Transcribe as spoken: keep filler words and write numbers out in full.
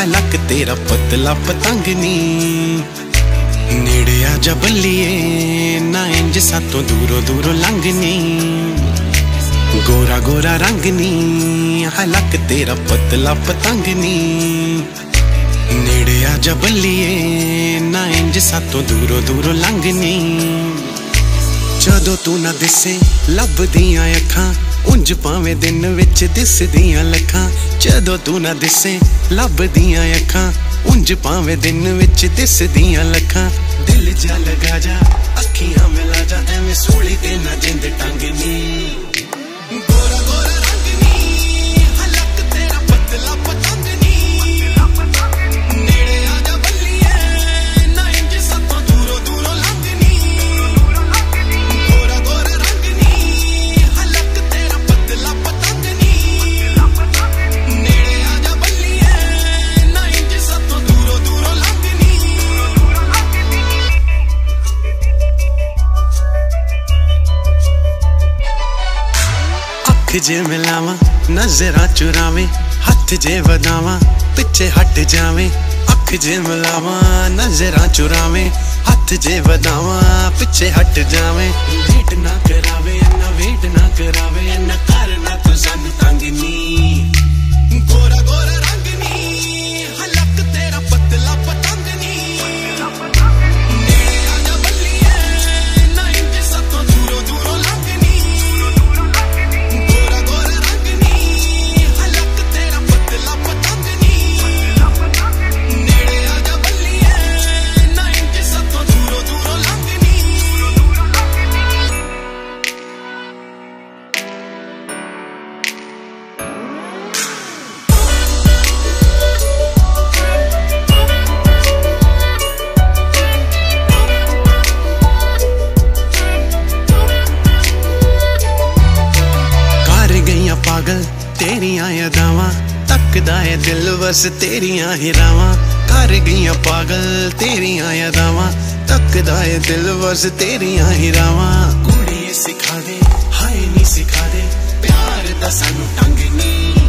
हलक तेरा पतला पतंग नी। नेड़े आजा बल्लिए ना इंज सातों दूरों दूरों लंघनी। गोरा गोरा रंग नी हलक तेरा पतला पतंग नी। नेड़े आजा बल्लिए ना इंज सातों दूरों दूरों लंघनी। जदों तू ना दिसे लभदियां अखां उंज भावें दिन विच दिसदियां लखां। जदों तू ना दिसे लभदियां अखां उंज भावें दिन विच दिसदियां लखां। दिल जा लगा जा अखियां मिला जा एवें सूली ते ना जिंद टंगनी। गोरा गोरा रंग नी हलक तेरा पतला पतंग नी। नेड़े आजा बल्लिए ना इंज सातों दूरों दूरों लंघनी। गोरा गोरा रंग नी हलक तेरा पतला पतंग नी। नेड़े आजा बल्लिए ना इंज सातों दूरों दूरों लंघनी। अख जे मिलावा नजरा चुरावे हथ जे वधावा पिछे हट जावे। अख जे मिलावा नजरा चुरावे हथ जे वधावा पिछे हट जावे। वेट ना करावे ना वेट ना करावे ना करना तू सन तंग नी। गोरा गोरा रंग नी हलक तेरा पतला पतंग नी। नेड़े आजा बल्लिए ना इंज सातों दूरों दूरों लंघनी। गोरा गोरा रंग नी हलक तेरा पतला पतंग नी। नेड़े आजा बल्लिए ना इंज सातों दूरों दूरों लंघनी। कर गईयां पागल तेरियां अदावां तकदा है दिल बस तेरियां ही रावां। कर गईयां पागल तेरियां अदावां तकदा है दिल बस तेरियां ही रावां। कुड़िए सिखा दे हाय नी सिखा दे प्यार दा सानू ढंग नी।